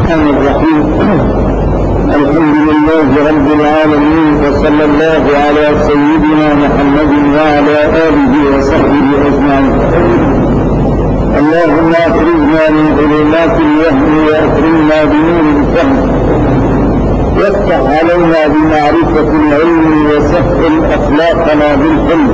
الرحمن الرحيم. الحمد لله رب العالمين، وصلى الله على سيدنا محمد وعلى آله وصحبه أجمعين. اللهم أخرجنا من ظلمات الوهم وأكرمنا بنور الفهم، وافتح علينا بمعرفة العلم وسهل أخلاقنا بالحلم،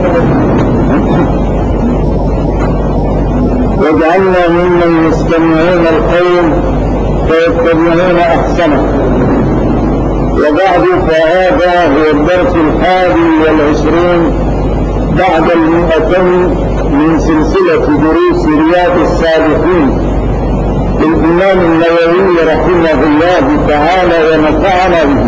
واجعلنا ممن يستمعون القول فيتبعون أحسنه. وبعد، فهذا هو الدرس 21 بعد 200 من سلسلة دروس رياض الصالحين للإمام النووي رحمه الله تعالى ونفعنا به.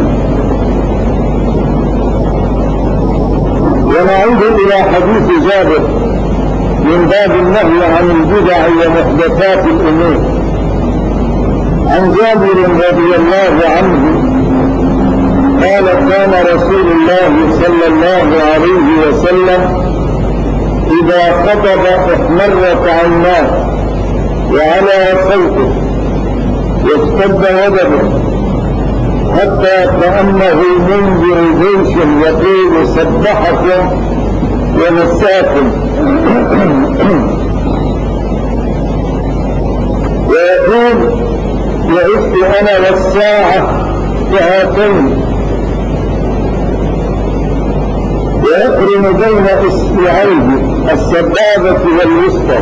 ونعود إلى حديث جابر من باب النهي عن البدع ومحدثات الأمور. عن جابر رضي الله عنه قال: كان رسول الله صلى الله عليه وسلم إذا خطب احمرت عيناه وعلى صوته واشتد غضبه، حتى كأنه منذر جيش يقول: سبحكم ومساكم. ويقول: وعدت أنا والساعة كهاتين. ويقرن بين إصبعيه السبابة والوسطى،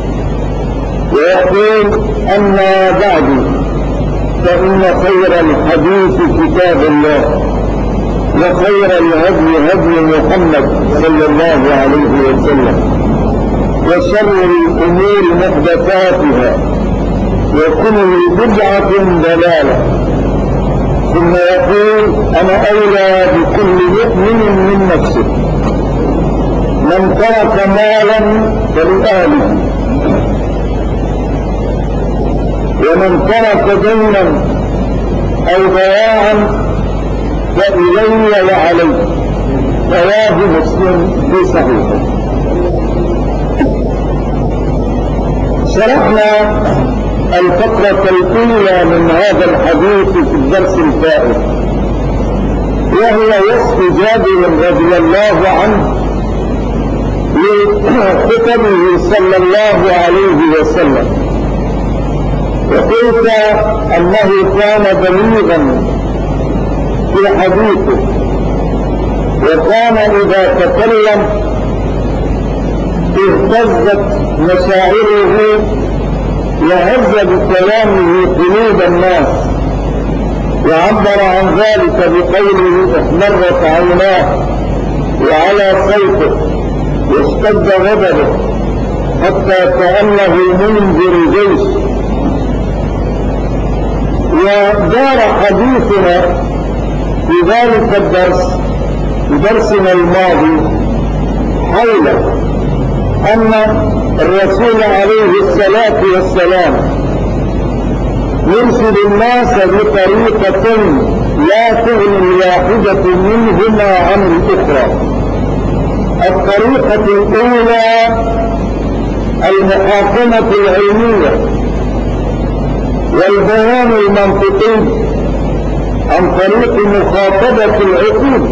ويقول: أما بعد، فإن خير الحديث كتاب الله، وخير الهدي هدي محمد صلى الله عليه وسلم، وشر الأمور محدثاتها، وكل بدعة ضلالة. ثم يقول: أنا أولى بكل مؤمن من نفسه، من ترك مالا فلأهله، ومن ترك دينا أو ضياعا فإلي وعليه. رواه مسلم في صحيحه. شرحنا الفقرة الأولى من هذا الحديث في الدرس الفائت، وهي وصف جابر رضي الله عنه لخطبه صلى الله عليه وسلم، وكيف أنه كان بليغا في حديثه، وكان إذا تكلم اهتزت مشاعره وهز بكلامه قلوب الناس، وعبر عن ذلك بقوله: احمرت عيناه وعلى صوته واشتد غضبه، حتى كأنه منذر جيش. ودار حديثنا في ذلك الدرس، في درسنا الماضي، حول أن الرسول عليه الصلاة والسلام يرشد الناس بطريقة لا تغني الواحدة منهما عن الأخرى. الطريقة الأولى المحاكمة العلمية والبيان المنطقي عن طريق مخاطبة العقول.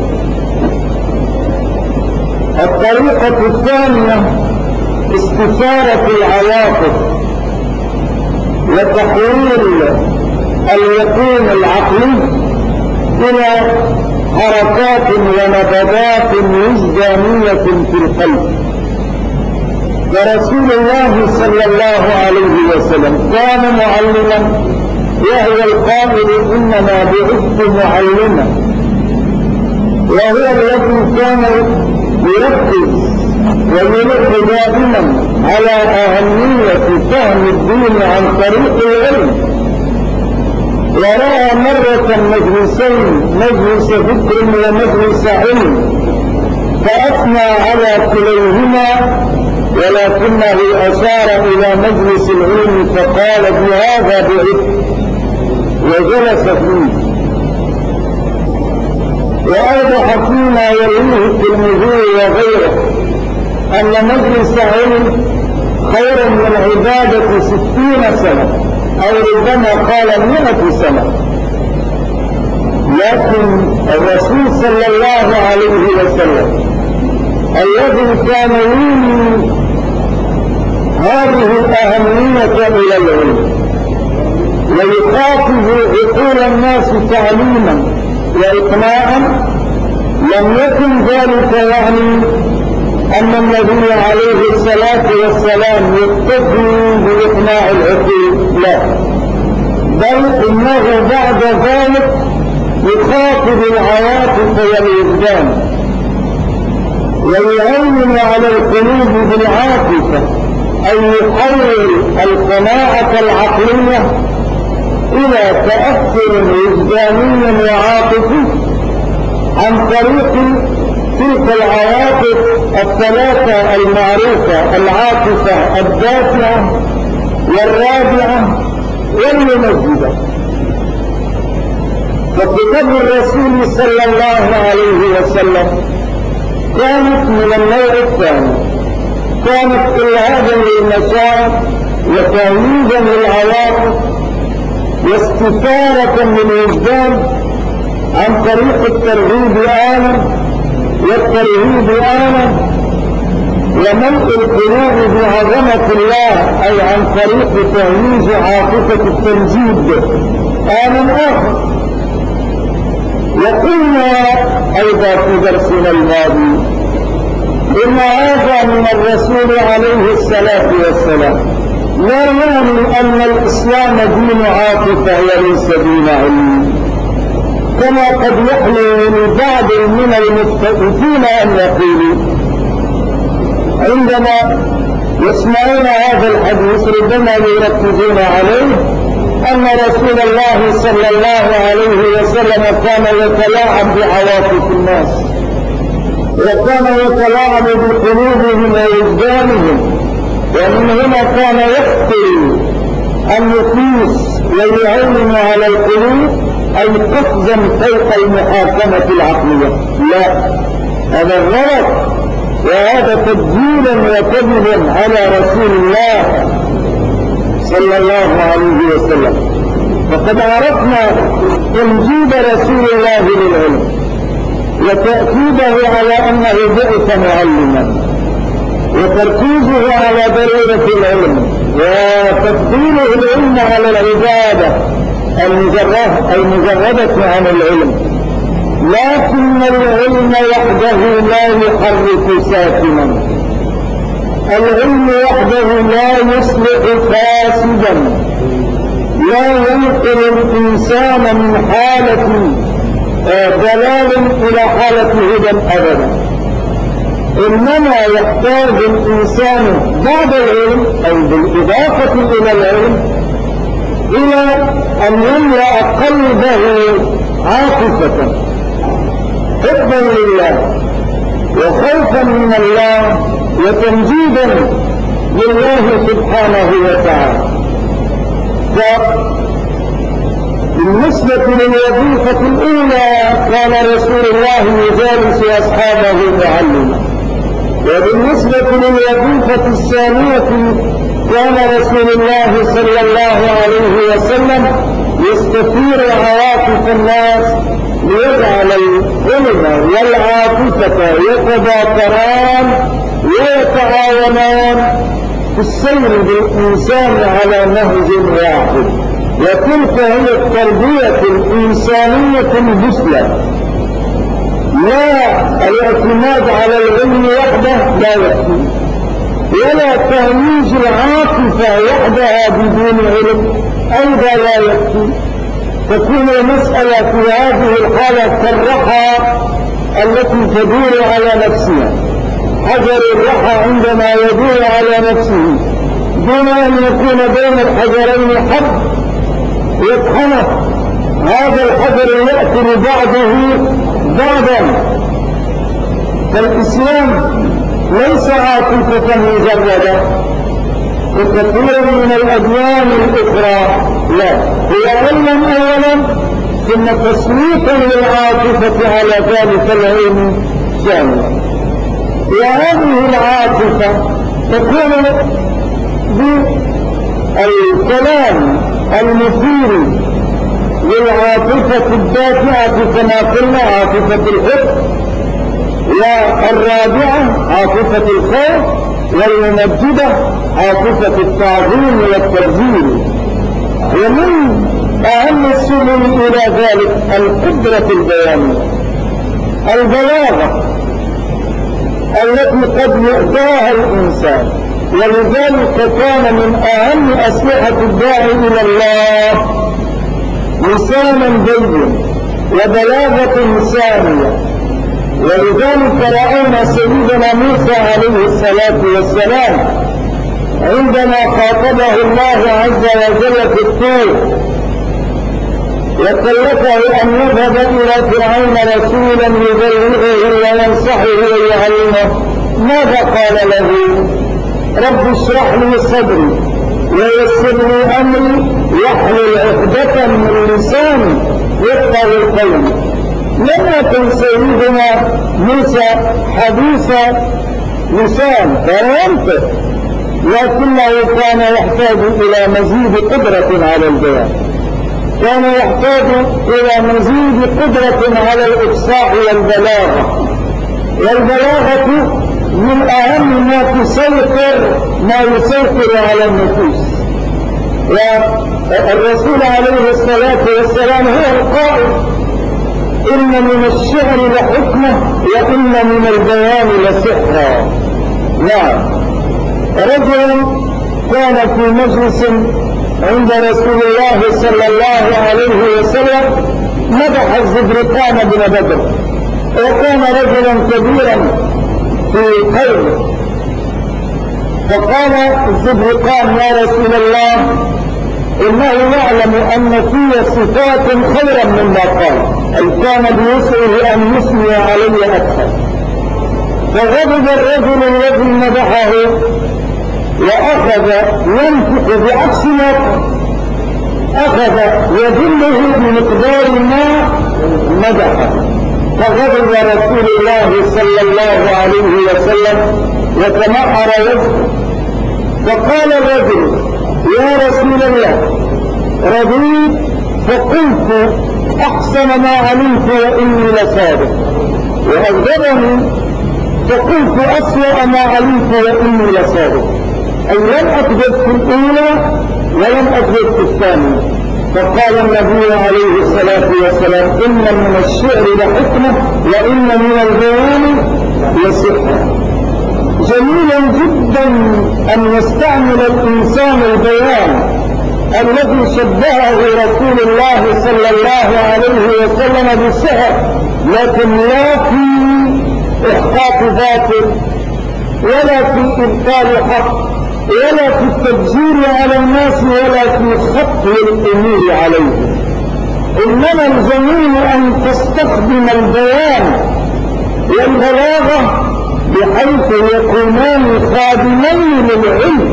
الطريقة الثانية استثارة العواطف وتحويل اليقين العقلي إلى حركات ونبضات وجدانية في القلب. ورسول الله صلى الله عليه وسلم كان معلما، وهو القائل: إنما بعثت معلما. وهو الذي كان يركز ويلح دائما على أهمية فهم الدين عن طريق العلم. ورأى مرة مجلسين، مجلس ذكر ومجلس علم، فأثنى على كليهما، ولكنه أشار إلى مجلس العلم فقال: بهذا بعثت، وجلس فيه. وأوضح فيما يرويه الترمذي وغيره أن مجلس علم خير من عبادة 60 سنة أو ربما قال 100 سنة. لكن الرسول صلى الله عليه وسلم الذي كان يولي هذه الأهمية إلى العلم ويخاطب عقول الناس تعليما وإقناعا، لم يكن ذلك يعني أن النبي عليه الصلاة والسلام يقتضي بإقناع العقول، لا، بل إنه بعد ذلك يخاطب العواطف والوجدان ويهيمن على القلوب بالعاطفة، أي يحول القناعة العقلية إلى تأثر وجداني وعاطفي عن طريق تلك العواطف الثلاثة المعروفة: العاطفة الدافعة والرابعة والممجدة. فكتاب الرسول صلى الله عليه وسلم كانت من النوع الثاني، كانت إلهادا للمشاعر وتهييجا للعواطف واستثارة للوجدان عن طريق الترغيب آنا والترهيب آنا، وملء القلوب بعظمة الله، أي عن طريق تهييج عاطفة التمجيد آنا آخر. وقلنا أيضا في درسنا الماضي إن هذا من الرسول عليه الصلاة والسلام لا يعني أن الإسلام دين عاطفة وليس دين علم، كما قد يحلو لبعض من المستضيفين أن يقولوا عندما يسمعون هذا الحديث ربما يركزون عليه أن رسول الله صلى الله عليه وسلم كان يتلاعب بعواطف الناس وكان يتلاعب بقلوبهم ووجدانهم، ومن هنا كان يخطر النفوس ويعين على القلوب أي قفزا فوق المحاكمة العقلية. لا، هذا غلط، وهذا تبجيلا وكذبا على رسول الله صلى الله عليه وسلم. فقد عرفنا تمجيد رسول الله للعلم وتأكيده على أنه بعث معلما وتركيزه على ضرورة العلم وتفضيله العلم على العبادة المجردة عن العلم. لكن العلم وحده لا يحرك ساكنا، العلم وحده لا يصلح فاسدا، لا ينقل الإنسان من حالة ضلال إلى حالة هدى أبدا، إنما يحتاج الإنسان بعد العلم أو بالإضافة إلى العلم إلى أن يملأ قلبه عاطفة حبا لله وخوفا من الله وتمجيدا لله سبحانه وتعالى. بالنسبة للوظيفة الأولى كان رسول الله يجالس أصحابه معلما، وبالنسبة للوظيفة الثانية كان رسول الله صلى الله عليه وسلم يستثير عواطف الناس ليجعل العلم والعاطفة يتباطران ويتعاونان في السير بالإنسان على نهج واحد. وتلك هي التربية الإنسانية المثلى. لا الاعتماد على العلم وحده لا يكفي، ولا تهييج العاطفة وحدها بدون علم أيضا لا يكفي. تكون المسألة في هذه الحالة كالرحى التي تدور على نفسها. حجر الرحى عندما يدور على نفسه دون أن يكون بين الحجرين حد يطحنه، هذا الحجر يأكل بعضه بعضا. فالإسلام ليس عاطفة مجردة كثير من الأديان الأخرى، لا، هو علما أولا ثم تسليطا للعاطفة على ذلك العلم ثانيا. وهذه العاطفة تكون بالكلام المثير للعاطفة الدافعة كما قلنا عاطفة الحب، والرابعة عاطفة الخوف، والممجدة عاطفة التعظيم والتبذير. ومن أهم السبل إلى ذلك القدرة البيانية، البلاغة التي قد يؤتاها الإنسان، ولذلك كان من أهم أسلحة الداعي إلى الله لسانا بين وبلاغة سامية. ولذلك رأينا سيدنا موسى عليه الصلاة والسلام عندما خاطبه الله عز وجل في الطور وكلفه أن يذهب إلى فرعون رسولا يبلغه وينصحه ويعلمه، ماذا قال له؟ رب اشرح لي صدري ويسر لي أمري واحلل عقدة من لساني يفقهوا قولي. لم يكن سيدنا موسى حديث لسان فينطق، لكنه كان يحتاج إلى مزيد قدرة على البيان، كان يحتاج إلى مزيد قدرة على الإفصاح والبلاغة. والبلاغة من أهم ما يسيطر على النفوس. والرسول عليه الصلاة والسلام هو القائل: إن من الشعر لحكمة وإن من البيان لسحرا. نعم، رجل كان في مجلس عند رسول الله صلى الله عليه وسلم مدح الزبرقان بن بدر، وكان رجلا كبيرا في قومه، فقال الزبرقان: يا رسول الله، إنه يعلم أن في صفات خيرا مما قال، أي كان بيسعه أن يثني علي أكثر. فغضب الرجل الذي مدحه وأخذ ينفق بعكس ما قال، أخذ يدله بمقدار ما مدحه. فغضب رسول الله صلى الله عليه وسلم وتمعر وجهه، فقال الرجل: يا رسول الله، رضيت فقلت أحسن ما علمت وإني لصادق، وأغضبني فقلت أسوأ ما علمت وإني لصادق، أي لم أكذب في الأولى ولم أكذب في الثانية. فقال النبي عليه الصلاة والسلام: إن من الشعر لحكمة وإن من البيان لسحرا. جميلا جدا أن يستعمل الإنسان البيان الذي شبهه رسول الله صلى الله عليه وسلم بالسحر، لكن لا في إحقاق باطل ولا في إبطال حق ولا في التبذير على الناس ولا في خط الأمور عليهم. إنما الجميل أن تستخدم البيان والبلاغة بحيث يكونان خادمين للعلم،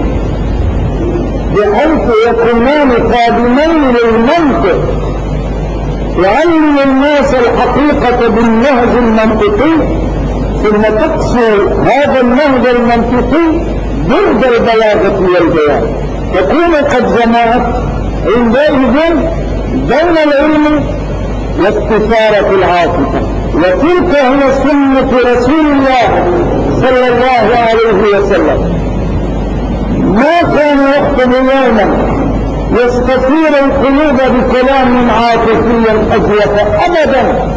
بحيث يكونان خادمين للمنطق، يعلم الناس الحقيقة بالنهج المنطقي، ثم تقصر هذا النهج المنطقي ضد البلاغة والبيان، تكون قد جمعت عندئذ بين العلم واستثارة العاطفة. وتلك هي سنة رسول الله صلى الله عليه وسلم. ما كان يخطب يوما يستثير القلوب بكلام عاطفي أجوف أبدا،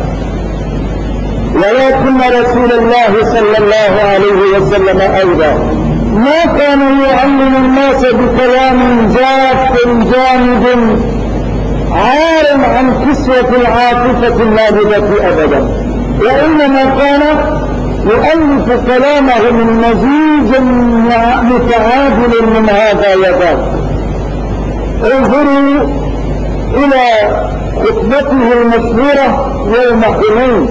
ولكن رسول الله صلى الله عليه وسلم أيضا ما كان يعلم الناس بكلام جاف جامد عار عن كسوة العاطفة النابضة أبدا، وإنما كان يؤلف كلامه من مزيج متعادل من هذا وذاك. انظروا إلى خطبته المشهورة يوم حنين،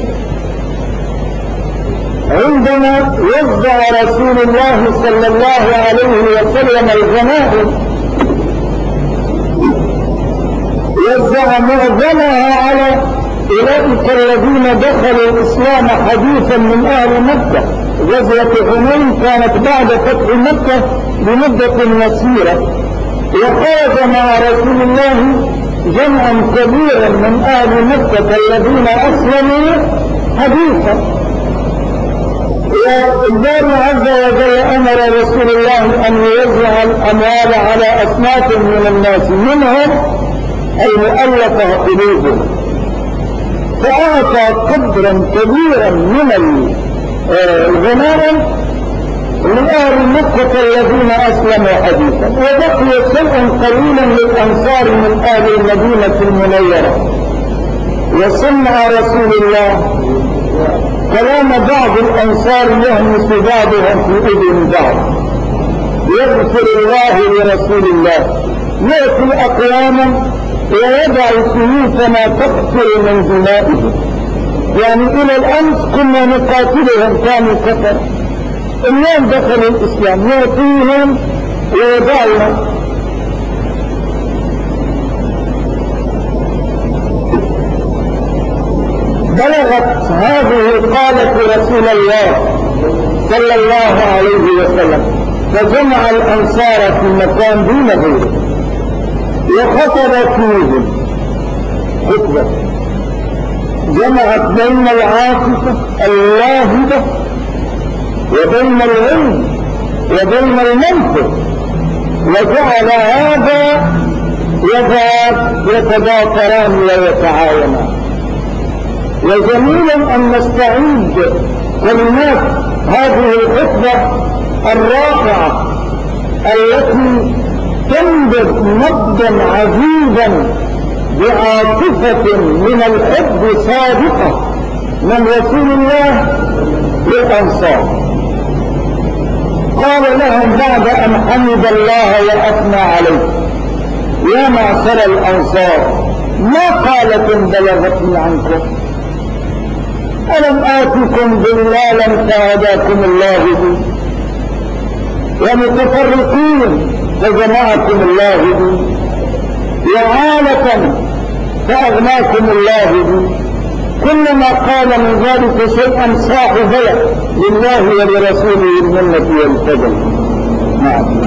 عندما وزع رسول الله صلى الله عليه وسلم الغنائم، وزع معظمها على أولئك الذين دخلوا الإسلام حديثا من أهل مكة. غزوة حنين كانت بعد فتح مكة بمدة يسيرة، وخرج مع رسول الله جمعا كبيرا من أهل مكة الذين أسلموا حديثا. والله عز وجل أمر رسول الله أن يوزع الأموال على أصناف من الناس، منهم المؤلفة قلوبهم، فأعطى قدرا كبيرا من الغنائم لأهل مكة الذين أسلموا حديثا، وبقي شيء قليلا للأنصار من أهل المدينة المنورة. وسمع رسول الله كلام بعض الأنصار يهمس بعضهم في أذن بعض، يغفر الله لرسول الله، يأتي أقواما ويضع سيوفنا تقتل من دمائهم. يعني إلى الأمس كنا نقاتلهم كانوا كفر، اليوم دخلوا الإسلام يأتيهم ويضعنا. بلغت هذه قالت رسول الله صلى الله عليه وسلم، فجمع الأنصار في مكان دون غيره وخطب فيهم خطبة جمعت بين العاطفة اللاهبة وبين العلم وبين المنطق، وجعل هذا يتضافران ويتعاونان. وجميل أن نستعيد كلمات هذه الخطبة الرائعة التي تنبت نبضا عزيزا بعاطفة من الحب صادقة من رسول الله للأنصار. قال لهم بعد أن حمد الله وأثنى عليه: يا معشر الأنصار، ما قالة بلغتني عنكم؟ ألم آتكم ضلالا فهداكم الله بي، ومتفرقين فجمعكم الله بي، وعالة فأغناكم الله بي. كلما قال من ذلك شيئا صاح بلى لله ولرسوله المنة والفضل. نعم.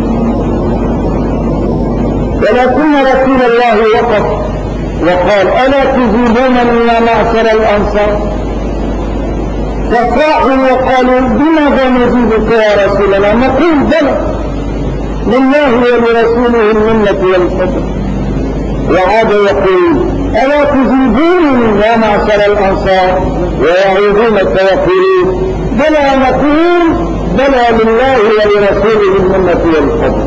ولكن رسول الله وقف وقال: ألا تجيبونني يا معشر الأنصار؟ فصاحوا وقالوا: بماذا نجيبك يا رسول الله؟ نقول: بلى لله ولرسوله المنة والفضل. وعاد يقول: ألا تجيبونني يا معشر الأنصار؟ ويعودون فيقولون: بلى نقول: بلى لله ولرسوله المنة والفضل.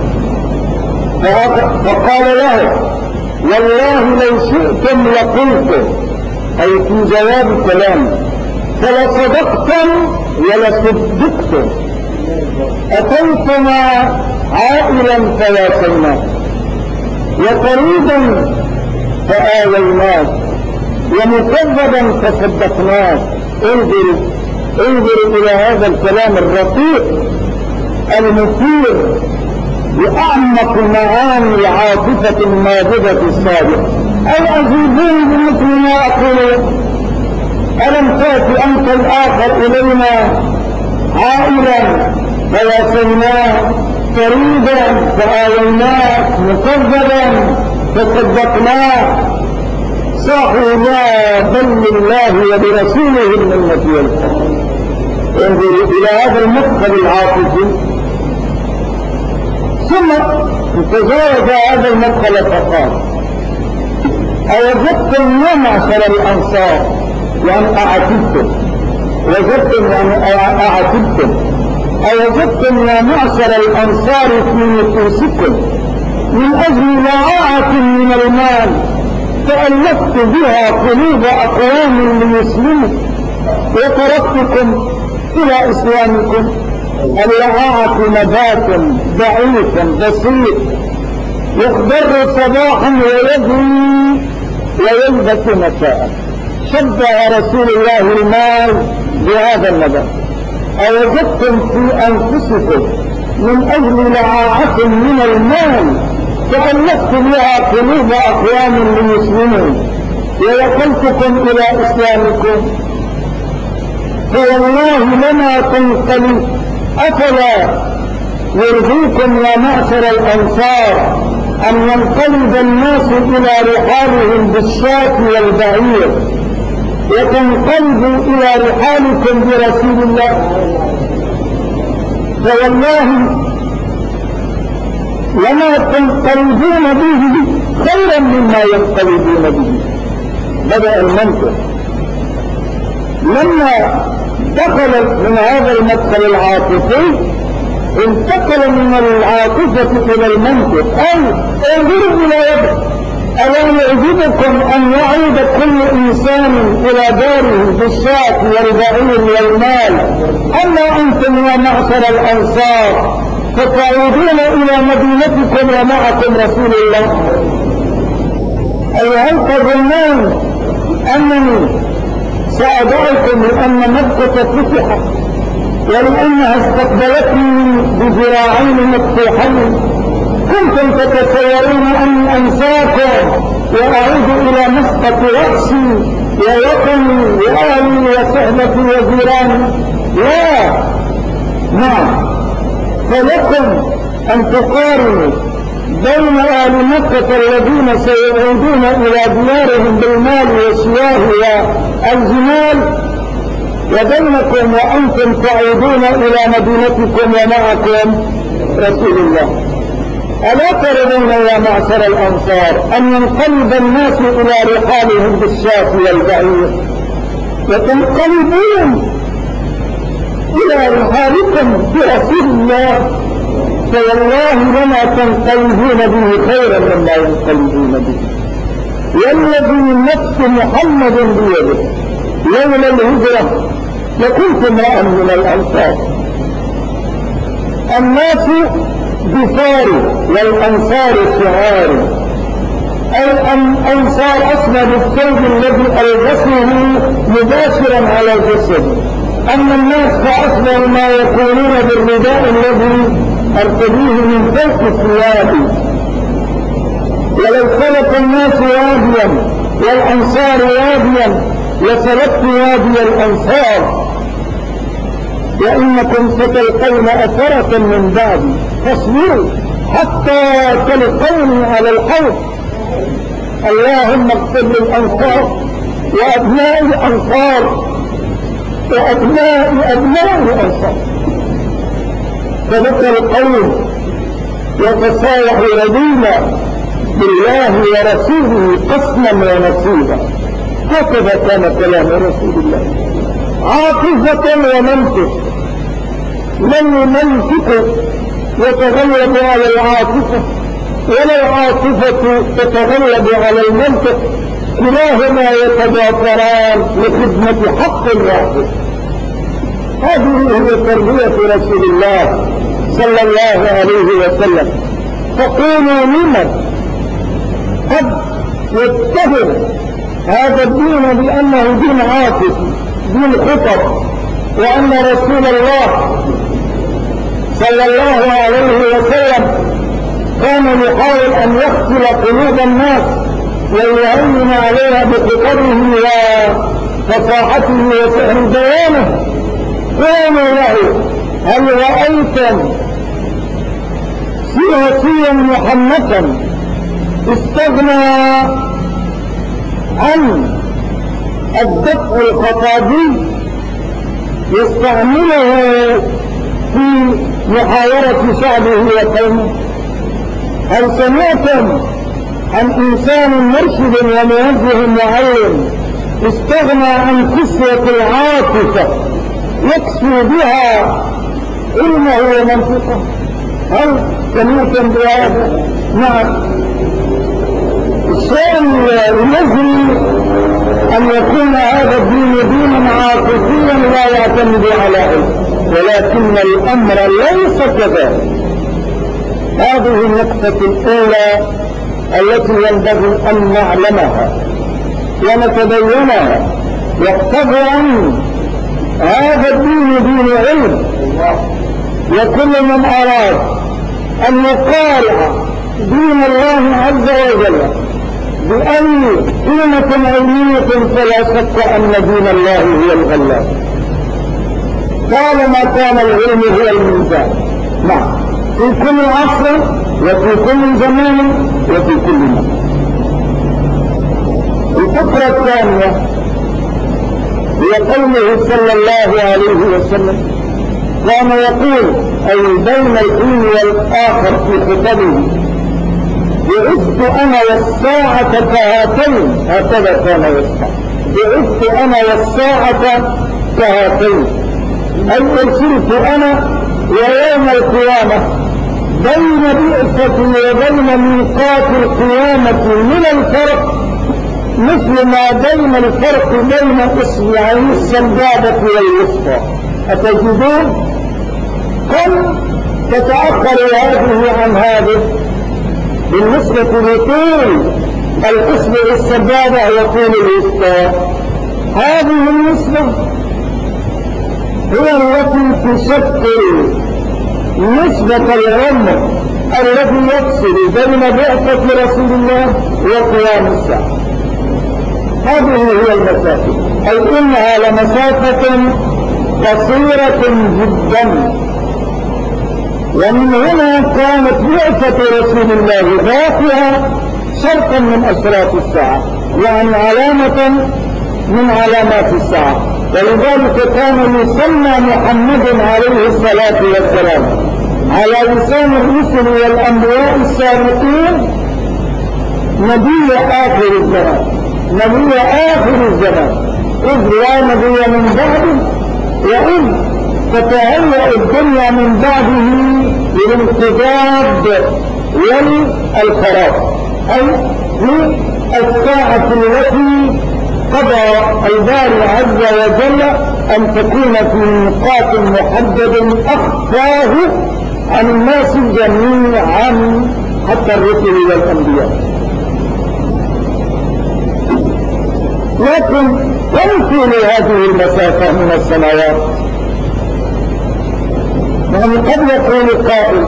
فقال له: والله لو شئتم لقلتم، أي في جواب كلامه، فلصدقتم ولصدقتم. أتيتنا عائلا فواسيناك، وطريدا فآويناك، ومكذبا فصدقناك. انظروا إلى هذا الكلام الرقيق المثير بأعمق معاني عاطفة ماجدة الصادق. أو أجيبون بمثل ما أقول: ألم تأتي أنت الآخر إلينا عائلا فواسيناك، فريدا فآويناك، مكذبا فصدقناك. صاحوا: لا، بل لله وبرسوله المنة والفضل. انظروا إلى هذا المدخل العاطفي. ثم تزاوج هذا المدخل فقال: أوجدتم يا معشر الأنصار، يعني أعتبتم، وجدتم يعني أعتبتم، أوجدتم يا معشر الأنصار في نفوسكم من أجل وعاءة من المال تألفت بها قلوب أقوام ليسلموا وتركتكم إلى إسلامكم. الوعاءة نبات ضعيف بسيط يخضر صباحا ويجري ويلبس مساء. شبه رسول الله المال بهذا النبات. أوجدتم في أنفسكم من أجل لعاعة من المال تألفت بها قلوب أقوام ليسلموا ووصلتكم إلى إسلامكم، فوالله لما تنقلوا. أفلا يرضيكم يا معشر الأنصار أن ينقلب الناس إلى رحالهم بالشاة والبعير وتنقلبوا إلى رحالكم برسول الله، فوالله لما تنقلبون به خيرا مما ينقلبون به. بدأ المنطق لما دخل من هذا المدخل العاطفي انتقل من العاطفة إلى المنطق، أي انظروا إلى يده. ألا يعجبكم أن يعود كل إنسان إلى داره بالشاة والبعير والمال، أما أنتم يا معشر الأنصار فتعودون إلى مدينتكم ومعكم رسول الله؟ أي هل تظنون أنني سأدعكم لأن مكة فتحت ولأنها استقبلتني بذراعين مفتوحين كنتم تتصورون أن أنساكم وأعود إلى مسقط رأسي ووطني وأهلي وصحبتي وجيراني؟ لا، نعم، فلكم أن تقارنوا بين أهل مكة الذين سيعودون إلى ديارهم بالمال والسياه والجمال وبينكم وأنتم تعودون إلى مدينتكم ومعكم رسول الله. ألا ترون يا معشر الأنصار أن ينقلب الناس إلى رحالهم بالشاة والبعير وتنقلبون إلى رحالكم برسول الله، فوالله لما تنقلبون به خيرا مما ينقلبون به. والذي نفس محمد بيده لولا الهجرة لكنت امرأ من الأنصار. الناس بفاري والأنصار شعاري، الأنصار أصنع بالثوب الذي ألبسه مباشرا على جسده، أما الناس فأصنع ما يكونون بالرداء الذي أرتديه من فوق ثيابي. ولو سلك الناس واديا والأنصار واديا لسلكت وادي الأنصار، وإنكم ستلقون أثرة من بعدي فاصبروا حتى تلقوني على الحوض. اللهم اغفر للأنصار وأبناء الأنصار وأبناء أبناء الأنصار. فذكر القوم وتصالحوا رضينا بالله ورسوله قسما ونصيبا. هكذا كان كلام رسول الله، عاطفة ومنطق. من المنطق يتغلب على العاطفة ولا العاطفة تتغلب على المنطق، كلاهما يتضافران لخدمة حق واحد. هذه هي تربية رسول الله صلى الله عليه وسلم. فقولوا لمن قد يتهم هذا الدين بأنه دين عاطفي دين خطر، وأن رسول الله صلى الله عليه وسلم كان يحاول أن يغسل قلوب الناس ويهون عليها بخطره وفصاحته وسحر بيانه. قالوا له هل رأيتم سياسيا محنكا استغنى عن الدفع الخطابي يستعمله في محاورة شعبه وقومه؟ هل سمعتم عن إنسان مرشد وموجه معين استغنى عن كسوة العاطفة يكسو بها علمه ومنطقه؟ هل سمعتم بهذا؟ نعم. الشأن يجري أن يكون هذا الدين دينا عاطفيا لا يعتمد على علم، ولكن الأمر ليس كذلك. هذه النقطة الأولى التي ينبغي أن نعلمها ونتبينها. يقتضي أن هذا الدين دين علم، وكل من أراد أن يقارع دين الله عز وجل بأي قيمة علمية فلا شك أن دين الله هو الغلاب، طالما كان العلم هو الميزان. نعم. في كل عصر وفي كل زمان وفي كل مكان. الفقرة الثانية هي قوله صلى الله عليه وسلم كان يقول أي بين الحين والآخر في خطبه بعثت أنا والساعة كهاتين، هكذا كان يصنع، بعثت أنا والساعة كهاتين، أي أرسلت أنا ويوم القيامة بين بعثتي وبين ميقات القيامة من الفرق مثل ما بين الفرق بين إصبعي السبابة والوسطى. أتجدون كم تتأخر هذه عن هذه بالنسبة لطول الإصبع السبابة وطول الوسطى. هذه النسبة هي التي تشكل نسبة العمر الذي يفصل بين بعثة رسول الله وقيام الساعة. هذه هي المسافة، أي إنها لمسافة قصيرة جدا. ومن هنا كانت بعثة رسول الله ذاتها شرطا من أشراط الساعة، يعني علامة من علامات الساعة. ولذلك كان يسمى محمد عليه الصلاة والسلام على لسان الرسل والأنبياء السابقين نبي آخر الزمان، نبي آخر الزمان، إذ لا نبي من بعده وإذ تتهيأ الدنيا من بعده للانقضاض والخراب، أي في الساعة التي قضى الباري عز وجل أن تكون في ميقات محدد أخفاه عن الناس جميعا حتى الرسل والأنبياء. لكن تمثل هذه المسافة من السماوات. يعني قد يقول قائل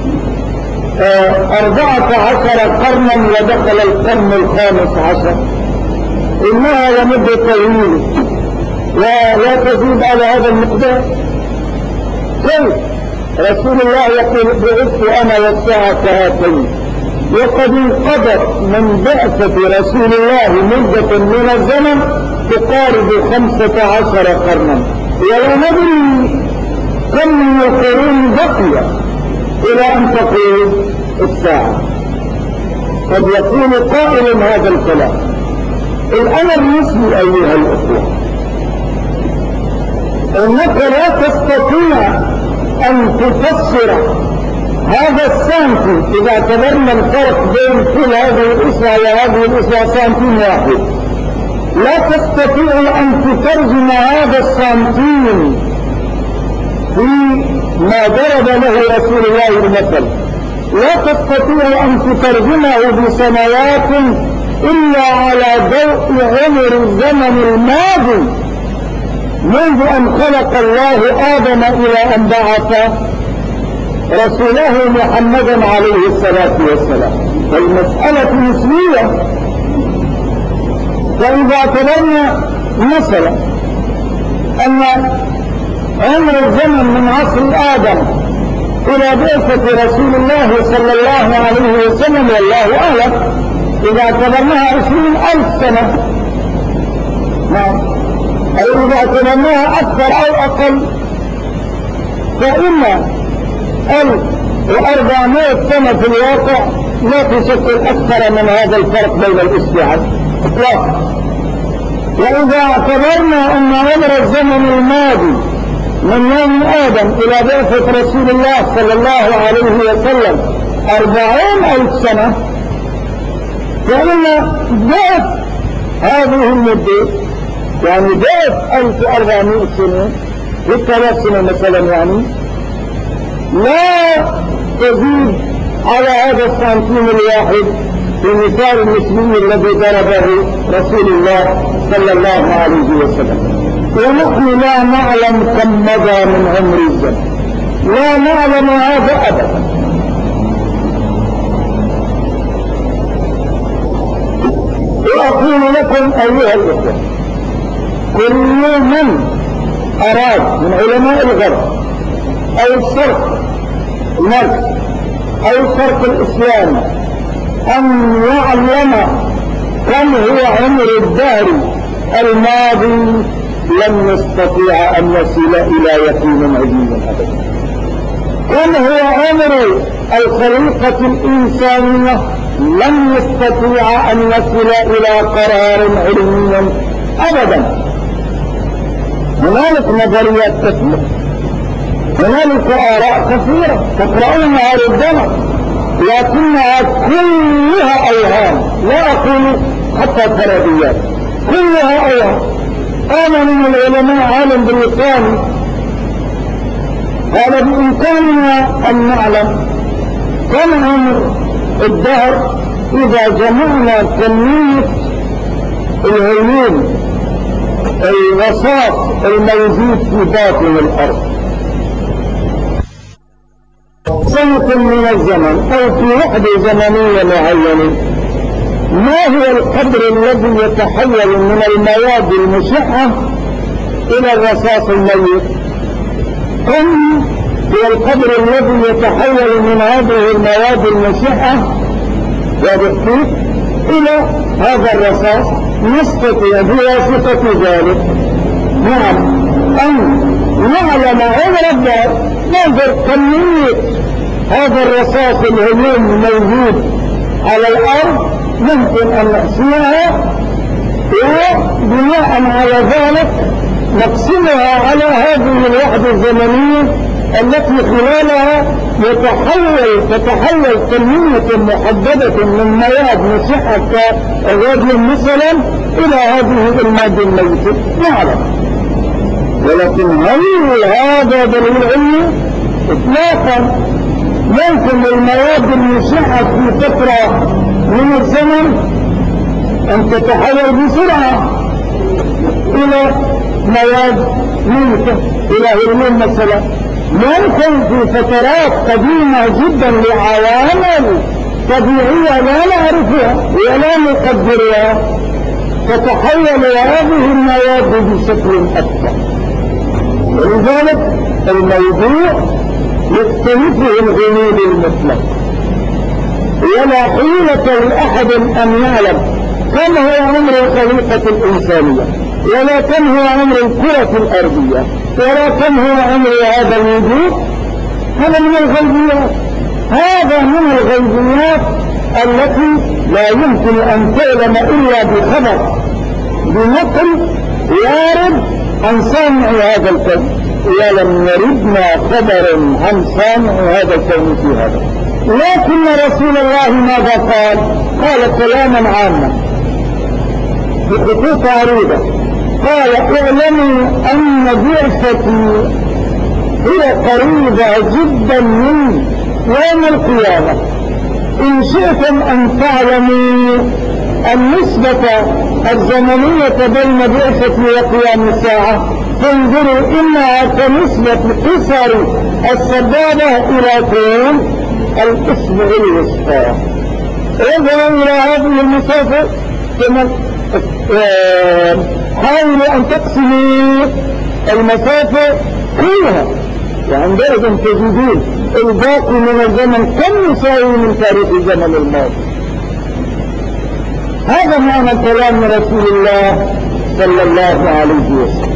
14 قرنا ودخل القرن ال15، إنها لمدة طويلة ولا تزيد على هذا المقدار. كيف رسول الله يقول بعثت أنا والساعة كهاتين، وقد انقضت من بعثة رسول الله مدة من الزمن تقارب 15 قرنا، ولا ندري كم من القرون بقي إلى أن تقوم الساعة. قد يكون قائل هذا الكلام. الأمر مثلي أيها الأخوة، إنك لا تستطيع أن تفسر هذا السنتي إذا اعتبرنا الفرق بين كل هذه الأسرة وهذه الأسرة سنتين واحد، لا تستطيع أن تترجم هذا السنتين في ما ضرب له رسول الله المثل، لا تستطيع أن تترجمه بسنوات إلا على ضوء عمر الزمن الماضي منذ أن خلق الله آدم إلى أن بعث رسوله محمدا عليه الصلاة والسلام. فالمسألة نسبية. فإذا اعتبرنا مثلا أن عمر الزمن من عصر آدم إلى بعثة رسول الله صلى الله عليه وسلم والله أعلم إذا اعتبرناها 20,000 سنة، أو إذا اعتبرناها أكثر أو أقل، فإن 1400 سنة في الواقع لا تشكل أكثر من هذا الفرق بين الإصبعين إطلاقا. وإذا اعتبرنا أن عمر الزمن الماضي من يوم آدم إلى بعثة رسول الله صلى الله عليه وسلم 40,000 سنة، فإن ضعف هذه المدة، يعني ضعف 1400 سنة في 3 سنة مثلا، يعني لا تزيد على هذا السنتين الواحد في مثال المثلي الذي ضربه رسول الله صلى الله عليه وسلم. ونحن لا نعلم كم مضى من عمر الزمن، لا نعلم هذا أبدا. وأقول لكم أيها الأخوة، كل من أراد من علماء الغرب أو الشرق المركز أو شرط الإسلام أن يعلم كم هو عمر الدهر الماضي لم يستطيع أن يصل إلى يقين عظيم أبدا. كم هو عمر الخليقة الإنسانية لم يستطيع أن يصل إلى قرار علمي أبدا. هنالك نظريات كثيرة، هنالك آراء كثيرة تقرؤونها ربما، لكنها كلها أوهام، لا أقول حتى فرضيات، كلها أوهام. قام من العلماء عالم بريطاني قال بإمكاننا أن نعلم كم عمر الدهر إذا جمعنا كمية الهيون الوساط الموجود في باطن الأرض سنة من الزمن أو في وحدة زمنية معينة. ما هو القدر الذي يتحول من المواد المشعة إلى الرصاص الميت؟ كم هو القدر الذي يتحول من هذه المواد المشعة وبالتالي إلى هذا الرصاص؟ نستطيع بواسطة ذلك نعم أن نعلم عمر الدهر، ننظر كمية هذا الرصاص الهيوم موجود على الأرض ممكن أن نقسمها، وبناء على ذلك نقسمها على هذه الوحدة الزمنية التي خلالها تتحول كمية محددة من مواد مشعة كالراديوم مثلا إلى هذه المادة الميتة نعلم. ولكن هل هذا دليل علمي؟ إطلاقا. ممكن المواد المشعة في فترة من الزمن أن تتحول بسرعة إلى مواد ميتة إلى هرمون مثلا. ممكن في فترات قديمة جدا لعوامل طبيعية لا نعرفها ولا نقدرها تتحول هذه المواد بشكل أكبر. ولذلك الموضوع يختلفه الغموض المطلق، ولا حيلة لأحد أن يعلم كم هو عمر الخليقة الإنسانية، ولا كم هو عمر الكرة الأرضية، ولا كم هو عمر هذا الوجود. هذا من الغيبيات، هذا من الغيبيات التي لا يمكن أن تعلم إلا بخبر بنقل وارد عن صانع هذا الكون، ولم يردنا خبر عن صانع هذا الكون في هذا. لكن رسول الله ماذا قال؟ قال كلاما عاما بخطوط عريضة، قال اعلموا أن بعثتي هي قريبة جدا من يوم القيامة. إن شئتم أن تعلموا النسبة الزمنية بين بعثتي وقيام الساعة فانظروا إنها كنسبة قصر السبابة إلى طول الإصبع الوسطى. انظروا إلى هذه المسافة كما حاولوا أن تقسموا المسافة كلها، وعندئذ تجدون الباقي من الزمن كم يساوي من تاريخ الزمن الماضي. هذا معنى كلام رسول الله صلى الله عليه وسلم.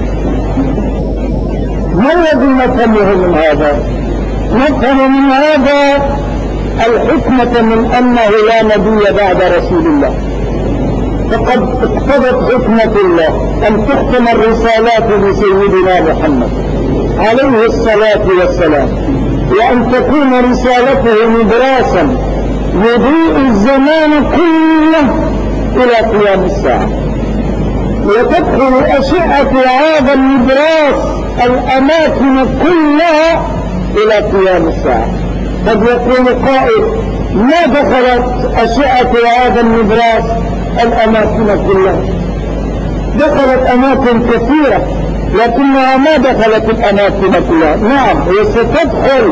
ما الذي نفهمه من هذا؟ نفهم من هذا الحكمة من أنه لا نبي بعد رسول الله، فقد اقتضت حكمة الله أن تختم الرسالات بسيدنا محمد عليه الصلاة والسلام، وأن تكون رسالته نبراسا يضيء الزمان كله إلى قيام الساعة، وتدخل أشعة هذا النبراس الأماكن كلها إلى قيام الساعة. قد يقول قائل ما دخلت أشعة هذا النبراس الأماكن كلها؟ دخلت أماكن كثيرة لكنها ما دخلت الأماكن كلها. نعم هي ستدخل،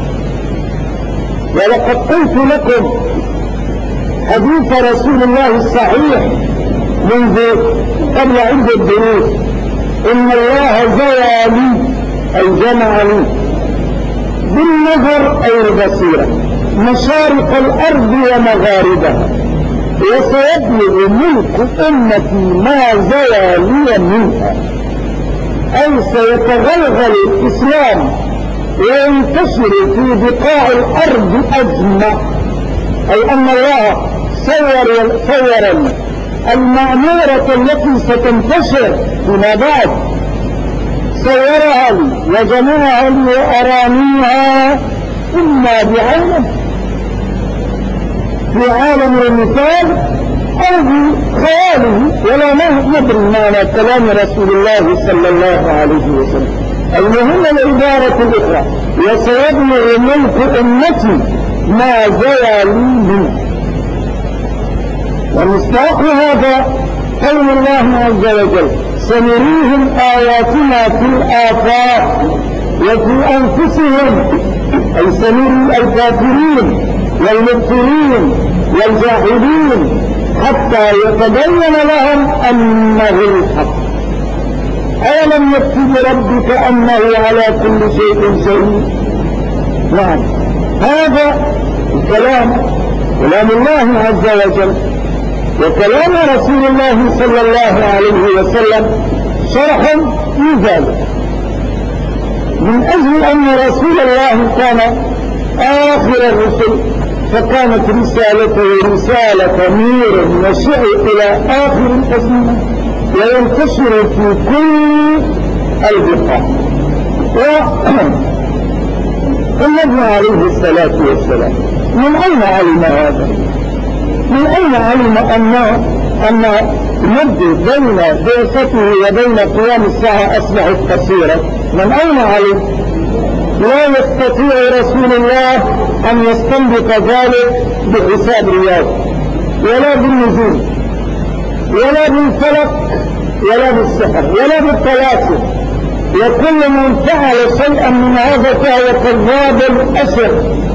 ولقد قلت لكم حديث رسول الله الصحيح منذ قبل عدة دروس: إن الله زوى لي أي جمع لي بالنظر أي البصيرة مشارق الأرض ومغاربها، وسيبلغ ملك أمتي ما زوى لي منها، أي سيتغلغل الإسلام وينتشر في بقاع الأرض أجمع. أي أن الله صور المعمورة التي ستنتشر فيما بعد، صورها لي وجمعها لي وأرانيها إما بعينه في عالم المثال أو بخياله، ولا ندري معنى كلام رسول الله صلى الله عليه وسلم. المهم العبارة الأخرى وسيبلغ ملك أمتي ما زوى لي منه. ومصداق هذا قول الله عز وجل سنريهم آياتنا في الآفاق وفي أنفسهم، أي سنري الكافرين والمبطلين والجاحدين حتى يتبين لهم أنه الحق. ألم يكتب ربك أنه على كل شيء شهيد؟ نعم، هذا كلام الله عز وجل وكلام رسول الله صلى الله عليه وسلم شرح لذلك، من أجل أن رسول الله كان آخر الرسل، فكانت رسالته رسالة نور يشع إلى آخر الأزمنة وينتشر في كل البقاع. والنبي عليه الصلاة والسلام من أين علم هذا؟ من أين علم أن المد بين بعثته وبين قيام الساعة أصبحت قصيرة؟ من أين علم؟ لا يستطيع رسول الله أن يستنبط ذلك بحساب رياضي ولا بالنجوم ولا بالفلك ولا بالسحر ولا بالطلاسم، وكل من فعل شيئا من هذا فهو كذاب أشر.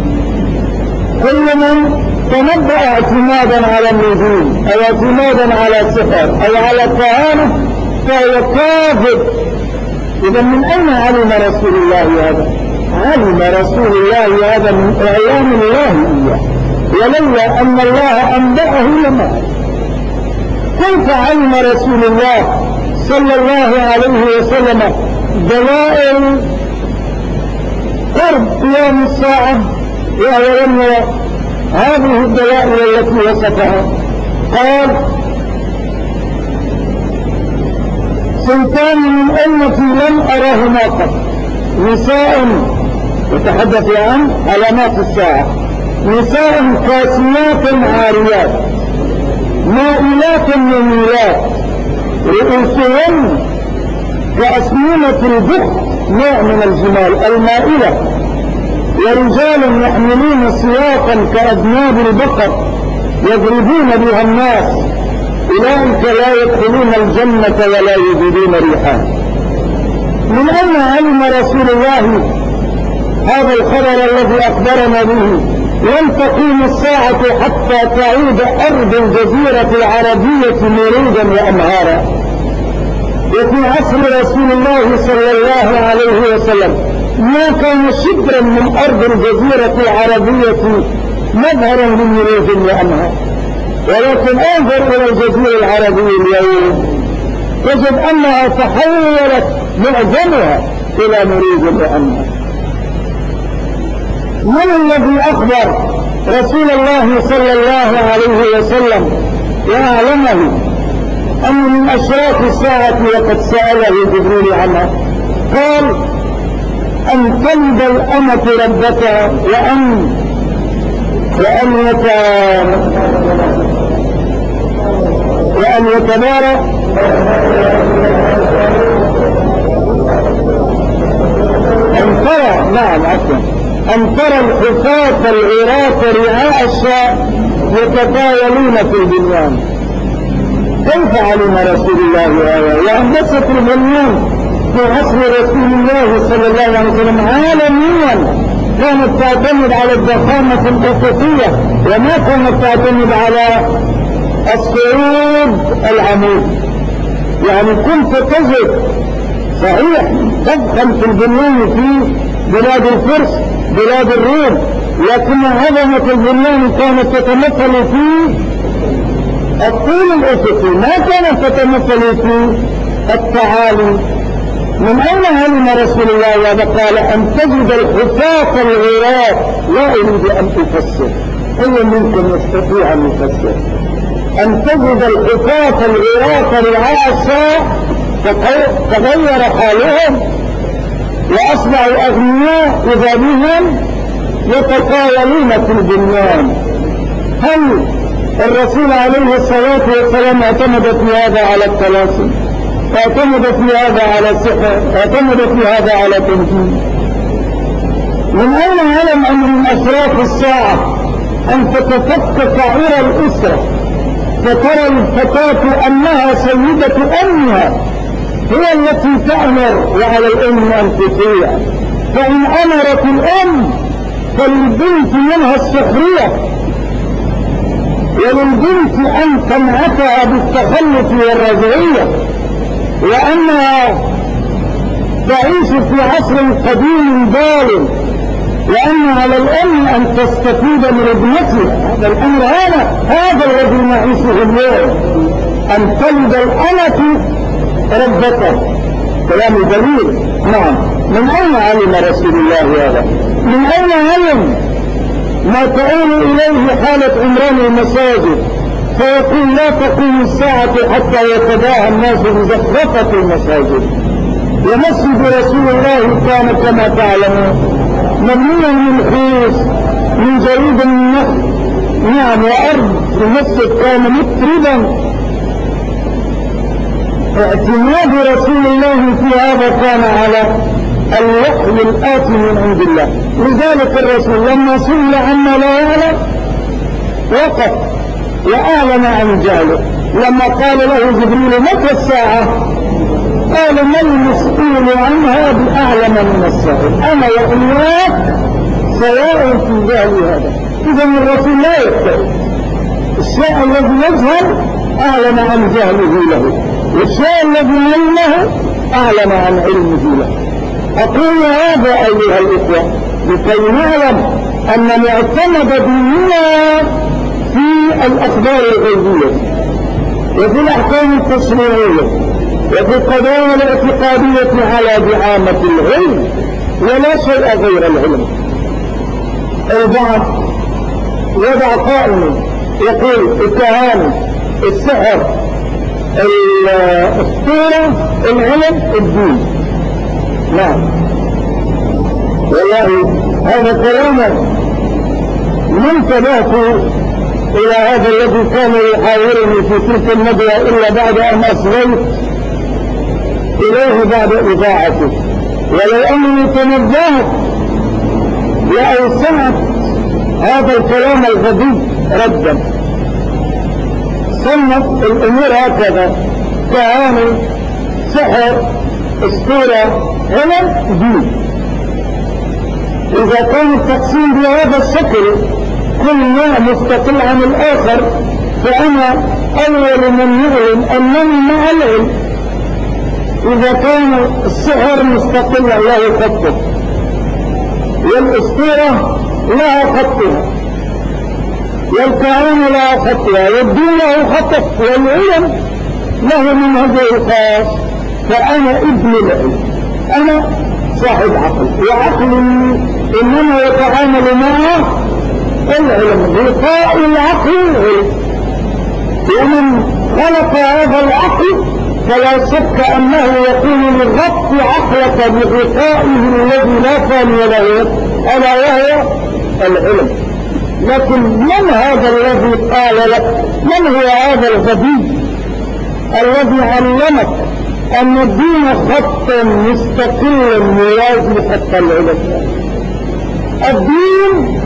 كل من تنبأ اعتمادا على النجوم أو اعتمادا على سحر أو على كهانة فهو كاذب. إذا من أين علم رسول الله هذا؟ علم رسول الله هذا من إعلام الله إياه، ولولا أن الله أنبأه لما. كيف علم رسول الله صلى الله عليه وسلم دلائل قرب قيام الساعة وهو لم يرى هذه الدلائل التي وصفها؟ قال صنفان من أمتي لم أرهما قط، نساء يتحدث عن علامات الساعة، نساء كاسيات عاريات مائلات مميلات رؤوسهن كأسنمة البخت نوع من الجمال المائلة، ورجال يحملون سياقا كأذناب البقر يضربون بها الناس، أولئك لا يدخلون الجنة ولا يجدون ريحها. من أين علم رسول الله هذا الخبر الذي أخبرنا به؟ لن تقيم الساعة حتى تعود أرض الجزيرة العربية مريدا وأنهارا. وفي عصر رسول الله صلى الله عليه وسلم ما كان شبرا من أرض الجزيرة العربية مظهرا لمريد وأنهار، ولكن انظر إلى الجزيرة العربية اليوم تجد أنها تحولت معظمها إلى مريد وأنهار. من الذي أخبر رسول الله صلى الله عليه وسلم وأعلمه أن من أشراط الساعة وقد سأله جبريل عنها؟ قال أن تلد الأمة ربتها وأن يتبارى أن ترى الحفاة العراة رعاء الشاء يتطاولون في البنيان. كيف علم رسول الله هذا؟ وأنبسط البنيان في عصر رسول الله صلى الله عليه وسلم عالميا كانت تعتمد على الضخامة الأفقية وما كانت تعتمد على الصعود العمود. يعني كنت تجد صحيح ضخم في البنيان في بلاد الفرس بلاد الروم، لكن عظمة البنيان كانت تتمثل في الطول الأفقي، ما كانت تتمثل في التعالي. من أين علم رسول الله هذا؟ قال أن تجد الحفاة الغراة. لا أريد أن أفسر، أي منكم يستطيع أن يفسر؟ أن تجد الحفاة الغراة رعاسا تغير حالهم وأصبحوا أغنياء إذا بهم يتطاولون في البنيان. هل الرسول عليه الصلاة والسلام اعتمد في هذا على الطلاسم؟ اعتمد في هذا على السحر؟ اعتمد في هذا على تنجيم؟ من أين علم أن من أشراف الساعة أن تتفكك عرى الأسرة فترى الفتاة أنها سيدة أمها هي التي تأمر، وعلى الأم أن تطيع، فإن أمرت الأم فللبنت منها السخرية، وللبنت أن تنعتها بالتخلف والرجعية، وأنها تعيش في عصر قديم ظالم، وأن على الأم أن تستفيد من ابنتها. هذا الأمر هذا الذي نعيشه اليوم، أن تلد الأمة ربته. كلام دليل. نعم. من أين علم رسول الله هذا؟ من أين علم ما تؤول إليه حالة عمران المساجد، فيقول لا تقوم الساعة حتى يتباهى الناس بزخرفة المساجد؟ ومسجد رسول الله كان كما تعلمون مبنيا من خيس من جريد النخل. نعم. وأرض المسجد كان مطربا. اعتماد رسول الله في هذا كان على الوحي الآتي من عند الله. لذلك الرسول لما سئل عما لا يعلم وقف وأعلن عن جهله. لما قال له جبريل متى الساعة؟ قال ما المسؤول عنها بأعلم من السائل، أنا وإياك سواء في جهل هذا. إذا الرسول لا يفترض الشيء الذي يجهل أعلن عن جهله له، والشيء الذي علمه أعلن عن علمه له. أقول هذا أيها الإخوة لكي نعلم أن معتمد ديننا في الأخبار الغيبية وفي الأحكام التشريعية وفي القضايا الاعتقادية على دعامة العلم ولا شيء غير العلم. البعض يضع قائمة يقول الكهانة، السحر، الصورة، العلم، الدين. نعم. والله هذا كلام ما انتبهت إلى هذا الذي كان يحاورني في تلك الندوة إلا بعد أن أصغيت إليه بعد إذاعته، ولو أنني تنبهت لأوسعت هذا الكلام الغبي ردا. صنف الأمور هكذا: كهاني، سحر، اسطورة، علم، دين. إذا كان التقسيم بهذا الشكل كل نوع مستقل عن الآخر، فأنا أول من يعلم أنني مع العلم. إذا كان السحر مستقلا له خطه، والاسطوره لها خطها، والكهانة لها خطها، والدين له خطه، والعلم له منهجه الخاص. فأنا ابن العلم، أنا صاحب عقل، وعقلي إنما يتعامل مع العلم. غطاء العقل العلم، ومن خلق هذا العقل فلا شك أنه يقول للربط عقلك بغطائه الذي لا ثاني له ألا وهو العلم. لكن من هذا الذي قال لك؟ من هو هذا الغبي الذي علمك أن الدين خط مستقل موازي خط العلم؟ الدين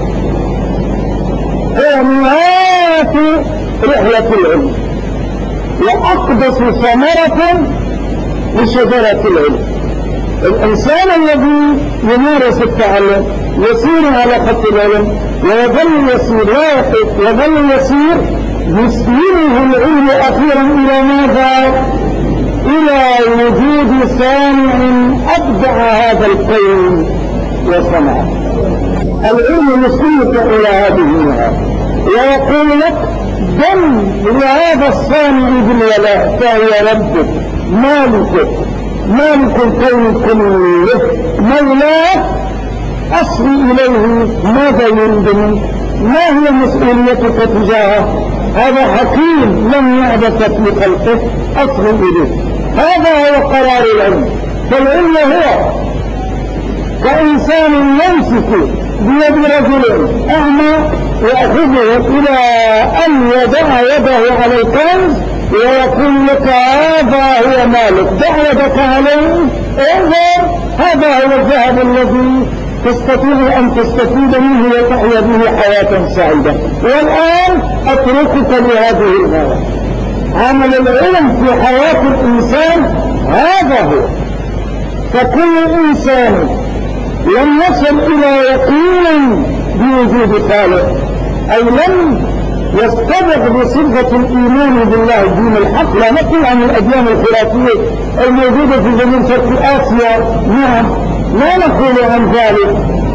هو نهاية رحلة العلم وأقدس ثمرة لشجرة العلم. الإنسان الذي يمارس التعلم يسير على خط العلم ويظل يسير لا يقف، يظل يسير، يسيره العلم أخيرا إلى ماذا؟ إلى وجود صانع أبدع هذا الكون وصنعه. العلم يسلك إلى هذه النهاية ويقول لك دم لهذا الصانع بالولاء فهو ربك مالك الكون كله مولاه، أصغي إليه ماذا يريد منك، ما هي مسؤوليتك تجاهه، هذا حكيم لم يعبث في خلقه، أصغي إليه. هذا هو قرار العلم. فالعلم هو كإنسان يمسك بيد رجل أعمى ويأخذه إلى أن يضع يده على الكنز ويقول لك هذا هو مالك، دع يدك عليه، انظر هذا هو الذهب الذي تستطيع أن تستفيد منه وتحيا به حياة سعيدة، والآن أتركك لهذه الغاية. عمل العلم في حياة الإنسان هذا هو. فكل إنسان لم يصل إلى يقين بوجود خالق، أي لم يستبق بصفة الإيمان بالله دين الحق، لا نقول عن الأديان الخرافية الموجودة في جنوب شرق آسيا، نعم لا نقول عن ذلك.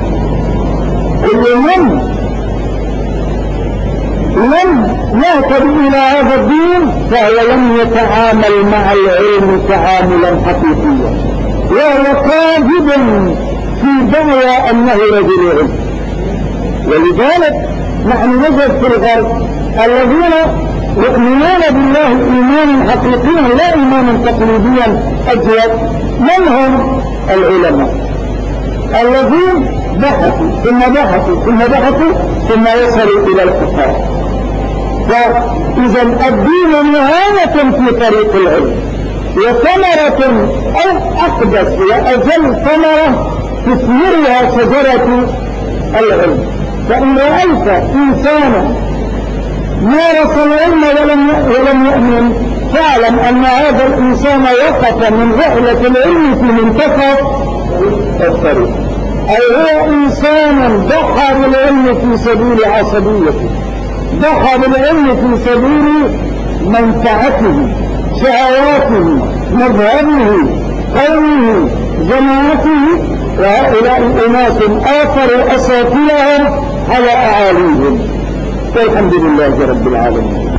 كل من لم يهتد إلى هذا الدين فهو لم يتعامل مع العلم تعاملا حقيقيا، وهو كاذب في دعوى أنه رجل علم. ولذلك نحن نجد في الغرب الذين يؤمنون بالله إيمانا حقيقيا لا إيمانا تقليديا أجود. من هم؟ العلماء الذين بحثوا ثم وصلوا إلى الحقائق. فإذا الدين نهاية في طريق العلم، وثمرة أو أقدس وأجل ثمرة تثمرها شجرة العلم. فإن رأيت إنسانا مارس العلم ولم يؤمن فاعلم أن هذا الإنسان وقف من رحلة العلم في منتصف الطريق، أي هو إنسان ضحى بالعلم في سبيل عصبيته، ضحى بالعلم في سبيل منفعته، شهواته، مذهبه، قومه، جماعته. وهؤلاء أناس آثروا أساطيرهم على أعاليهم. والحمد لله رب العالمين.